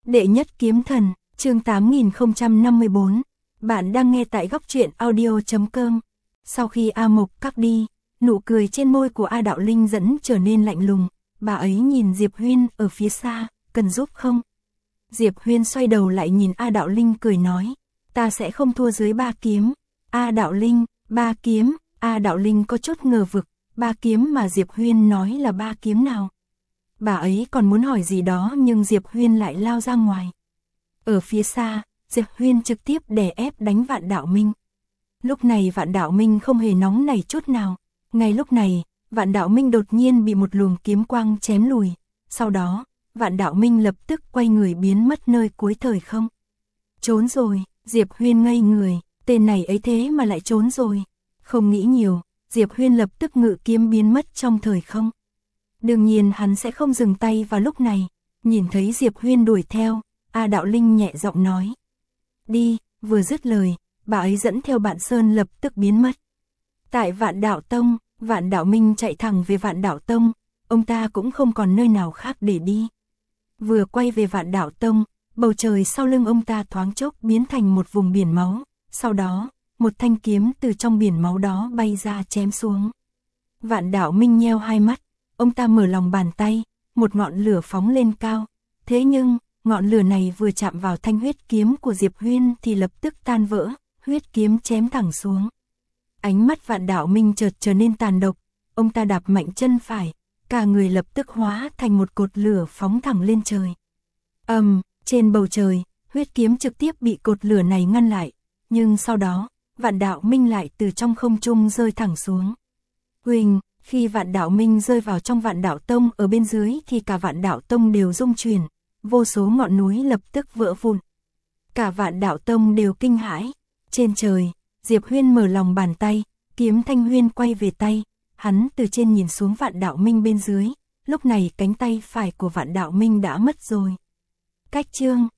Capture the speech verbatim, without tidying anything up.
Đệ nhất kiếm thần, chương tám nghìn không trăm năm mươi bốn. Bạn đang nghe tại góc truyện audio chấm com. Sau khi A Mộc cắt đi, nụ cười trên môi của A Đạo Linh dẫn trở nên lạnh lùng. Bà ấy nhìn Diệp Huyên ở phía xa, cần giúp không? Diệp Huyên xoay đầu lại nhìn A Đạo Linh cười nói, ta sẽ không thua dưới ba kiếm. A Đạo Linh, ba kiếm, A Đạo Linh có chút ngờ vực, ba kiếm mà Diệp Huyên nói là ba kiếm nào? Bà ấy còn muốn hỏi gì đó nhưng Diệp Huyên lại lao ra ngoài. Ở phía xa, Diệp Huyên trực tiếp đè ép đánh Vạn Đạo Minh. Lúc này Vạn Đạo Minh không hề nóng nảy chút nào. Ngay lúc này, Vạn Đạo Minh đột nhiên bị một luồng kiếm quang chém lùi. Sau đó, Vạn Đạo Minh lập tức quay người biến mất nơi cuối thời không. Trốn rồi, Diệp Huyên ngây người, tên này ấy thế mà lại trốn rồi. Không nghĩ nhiều, Diệp Huyên lập tức ngự kiếm biến mất trong thời không. Đương nhiên hắn sẽ không dừng tay vào lúc này. Nhìn thấy Diệp Huyên đuổi theo, A Đạo Linh nhẹ giọng nói. Đi, vừa dứt lời, bà ấy dẫn theo Bạn Sơn lập tức biến mất. Tại Vạn Đạo Tông, Vạn Đạo Minh chạy thẳng về Vạn Đạo Tông, ông ta cũng không còn nơi nào khác để đi. Vừa quay về Vạn Đạo Tông, bầu trời sau lưng ông ta thoáng chốc biến thành một vùng biển máu, sau đó, một thanh kiếm từ trong biển máu đó bay ra chém xuống. Vạn Đạo Minh nheo hai mắt, ông ta mở lòng bàn tay, một ngọn lửa phóng lên cao, thế nhưng, ngọn lửa này vừa chạm vào thanh huyết kiếm của Diệp Huyên thì lập tức tan vỡ, huyết kiếm chém thẳng xuống. Ánh mắt Vạn Đạo Minh chợt trở nên tàn độc, ông ta đạp mạnh chân phải, cả người lập tức hóa thành một cột lửa phóng thẳng lên trời. Ầm, um, trên bầu trời, huyết kiếm trực tiếp bị cột lửa này ngăn lại, nhưng sau đó, Vạn Đạo Minh lại từ trong không trung rơi thẳng xuống. Huỳnh, khi Vạn Đạo Minh rơi vào trong Vạn Đạo Tông ở bên dưới thì cả Vạn Đạo Tông đều rung chuyển, vô số ngọn núi lập tức vỡ vụn. Cả Vạn Đạo Tông đều kinh hãi. Trên trời, Diệp Huyên mở lòng bàn tay, kiếm Thanh Huyên quay về tay, hắn từ trên nhìn xuống Vạn Đạo Minh bên dưới, lúc này cánh tay phải của Vạn Đạo Minh đã mất rồi. Cách chương